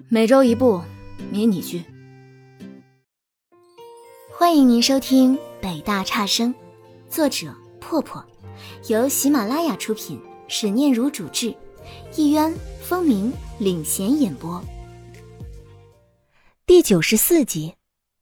每周一部迷你剧。 欢迎您收听北大差生，作者破破，由喜马拉雅出品，史念如主制，艺渊、风鸣领衔演播。第94集。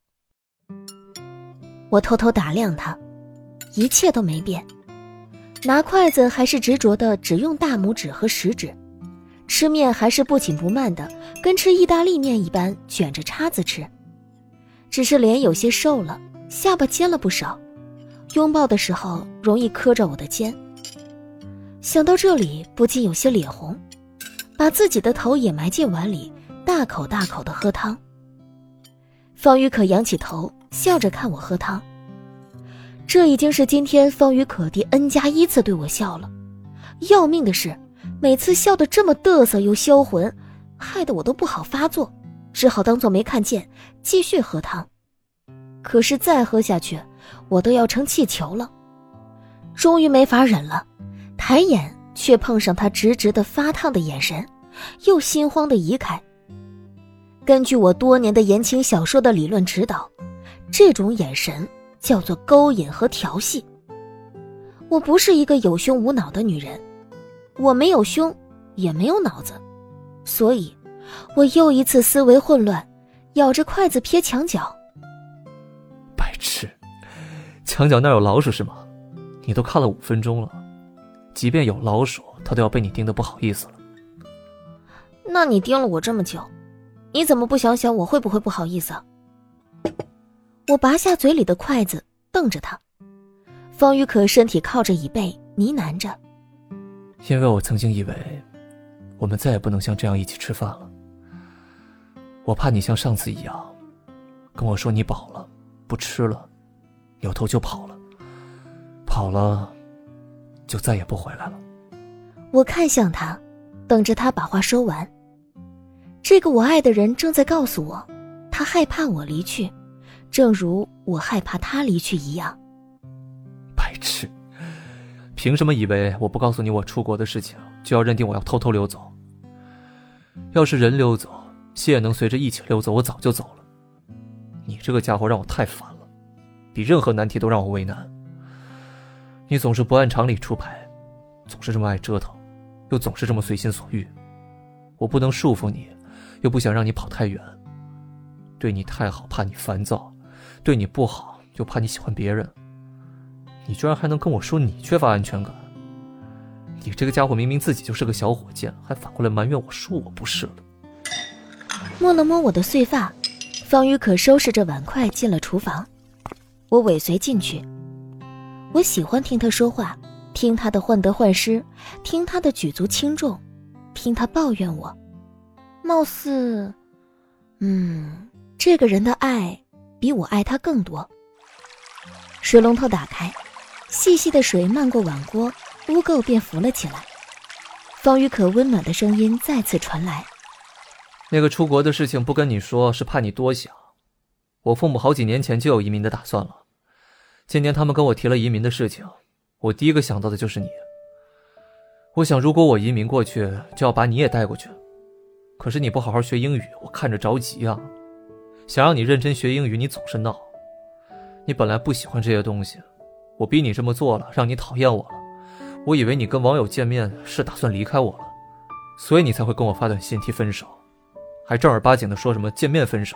我偷偷打量他，一切都没变，拿筷子还是执着的只用大拇指和食指，吃面还是不紧不慢的跟吃意大利面一般卷着叉子吃，只是脸有些瘦了，下巴尖了不少，拥抱的时候容易磕着我的肩。想到这里不禁有些脸红，把自己的头也埋进碗里，大口大口地喝汤。方宇可仰起头笑着看我喝汤，这已经是今天方宇可第 N+1 次对我笑了。要命的是每次笑得这么嘚瑟又销魂，害得我都不好发作，只好当作没看见，继续喝汤。可是再喝下去我都要成气球了，终于没法忍了，抬眼却碰上他直直的发烫的眼神，又心慌地移开。根据我多年的言情小说的理论指导，这种眼神叫做勾引和调戏。我不是一个有胸无脑的女人，我没有胸也没有脑子，所以我又一次思维混乱，咬着筷子撇墙角。 白痴，墙角那有老鼠是吗？你都看了5分钟了，即便有老鼠它都要被你盯得不好意思了。 那你盯了我这么久，你怎么不想想我会不会不好意思啊？我拔下嘴里的筷子瞪着他。方宇可身体靠着椅背呢喃着， 因为我曾经以为我们再也不能像这样一起吃饭了，我怕你像上次一样跟我说你饱了不吃了，扭头就跑了，跑了就再也不回来了。 我看向他，等着他把话说完。这个我爱的人正在告诉我，他害怕我离去，正如我害怕他离去一样。 白痴，凭什么以为我不告诉你我出国的事情就要认定我要偷偷溜走？要是人溜走，心也能随着一起溜走，我早就走了。你这个家伙让我太烦了，比任何难题都让我为难。你总是不按常理出牌，总是这么爱折腾，又总是这么随心所欲。我不能束缚你，又不想让你跑太远。对你太好怕你烦躁，对你不好又怕你喜欢别人。你居然还能跟我说你缺乏安全感？你这个家伙明明自己就是个小火箭，还反过来埋怨我说我不是了。 摸了摸我的碎发，方宇可收拾着碗筷进了厨房，我尾随进去。我喜欢听他说话，听他的患得患失，听他的举足轻重，听他抱怨我。貌似这个人的爱比我爱他更多。水龙头打开，细细的水漫过碗锅，污垢便浮了起来。方宇可温暖的声音再次传来， 那个出国的事情不跟你说，是怕你多想。我父母好几年前就有移民的打算了，今年他们跟我提了移民的事情，我第一个想到的就是你。我想如果我移民过去，就要把你也带过去。可是你不好好学英语，我看着着急啊。想让你认真学英语，你总是闹。你本来不喜欢这些东西，我逼你这么做了，让你讨厌我了。我以为你跟网友见面是打算离开我了，所以你才会跟我发短信提分手，还正儿八经的说什么见面分手。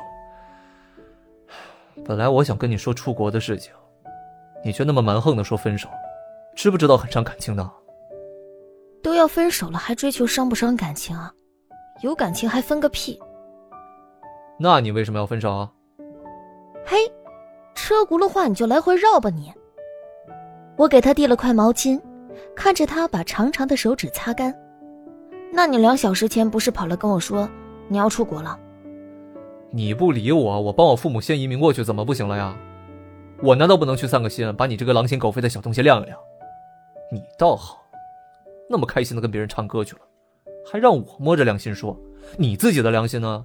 本来我想跟你说出国的事情，你却那么蛮横的说分手，知不知道很伤感情的？ 都要分手了还追求伤不伤感情啊？有感情还分个屁。 那你为什么要分手啊？ 嘿，车轱辘话你就来回绕吧你。我给他递了块毛巾，看着他把长长的手指擦干。那你2小时前不是跑来跟我说你要出国了？ 你不理我，我帮我父母先移民过去怎么不行了呀？我难道不能去散个心，把你这个狼心狗肺的小东西晾一晾？你倒好，那么开心的跟别人唱歌去了，还让我摸着良心说，你自己的良心呢？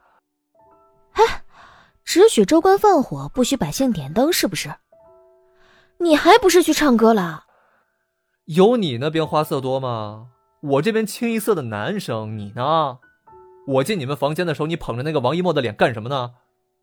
只许州官放火，不许百姓点灯，是不是？你还不是去唱歌了？ 有你那边花色多吗？我这边清一色的男生，你呢？ 我进你们房间的时候，你捧着那个王一墨的脸干什么呢？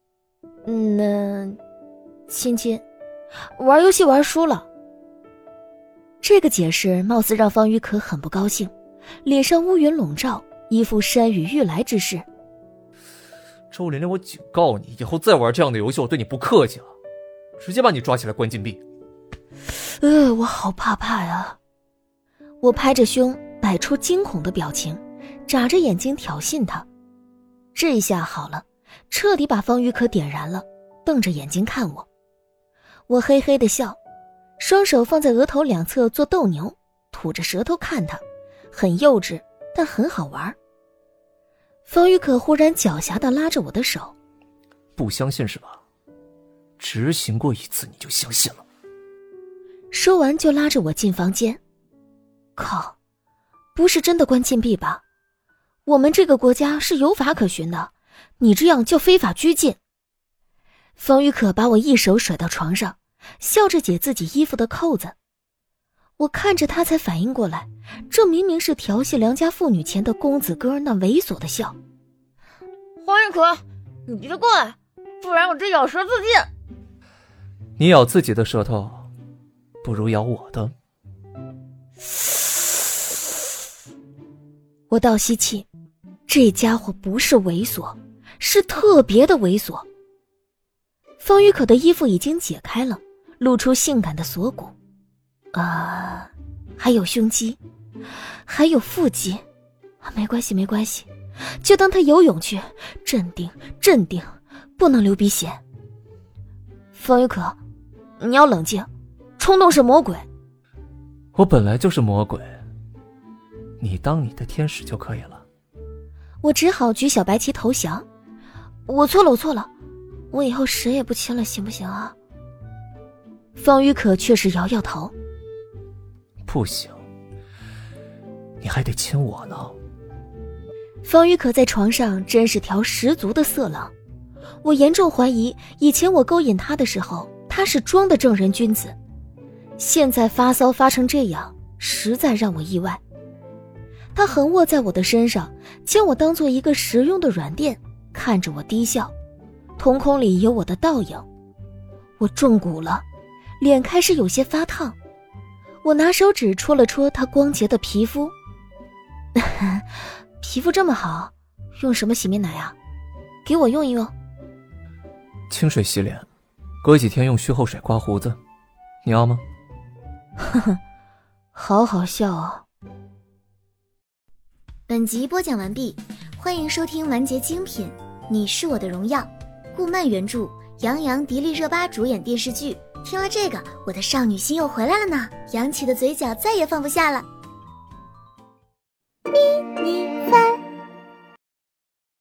亲亲，玩游戏玩输了。这个解释貌似让方玉可很不高兴，脸上乌云笼罩，一副山雨欲来之势。 周琳琳，我警告你，以后再玩这样的游戏，我对你不客气了，直接把你抓起来关禁闭。 我好怕呀！我拍着胸，摆出惊恐的表情，眨着眼睛挑衅他。这一下好了，彻底把方玉可点燃了，瞪着眼睛看我。我嘿嘿地笑，双手放在额头两侧做斗牛，吐着舌头看他，很幼稚，但很好玩。方玉可忽然狡黠地拉着我的手。 不相信是吧？执行过一次你就相信了。 说完就拉着我进房间。靠，不是真的关禁闭吧？我们这个国家是有法可循的，你这样叫非法拘禁。方玉可把我一手甩到床上，笑着解自己衣服的扣子。我看着他才反应过来，这明明是调戏良家妇女前的公子哥那猥琐的笑。 黄玉可，你别过来，不然我这咬舌自尽。 你咬自己的舌头，不如咬我的。 我倒吸气，这家伙不是猥琐，是特别的猥琐。方玉可的衣服已经解开了，露出性感的锁骨，还有胸肌，还有腹肌。没关系，就当他游泳去，镇定，不能流鼻血。方玉可，你要冷静，冲动是魔鬼。 我本来就是魔鬼，你当你的天使就可以了。 我只好举小白旗投降。我错了，我以后谁也不亲了，行不行啊？方玉可却是摇摇头。 不行，你还得亲我呢。 方玉可在床上真是条十足的色狼，我严重怀疑以前我勾引他的时候，他是装的正人君子，现在发骚发成这样，实在让我意外。他横卧在我的身上，将我当做一个实用的软垫，看着我低笑，瞳孔里有我的倒影。我中蛊了，脸开始有些发烫。我拿手指戳了戳他光洁的皮肤。皮肤这么好，用什么洗面奶啊？给我用一用。 清水洗脸，隔几天用须后水刮胡子，你要吗？ 好好笑啊。 本集播讲完毕，欢迎收听完结精品《你是我的荣耀》，顾漫原著，杨洋、迪丽热巴主演电视剧。听了这个，我的少女心又回来了呢，扬起的嘴角再也放不下了。迷你番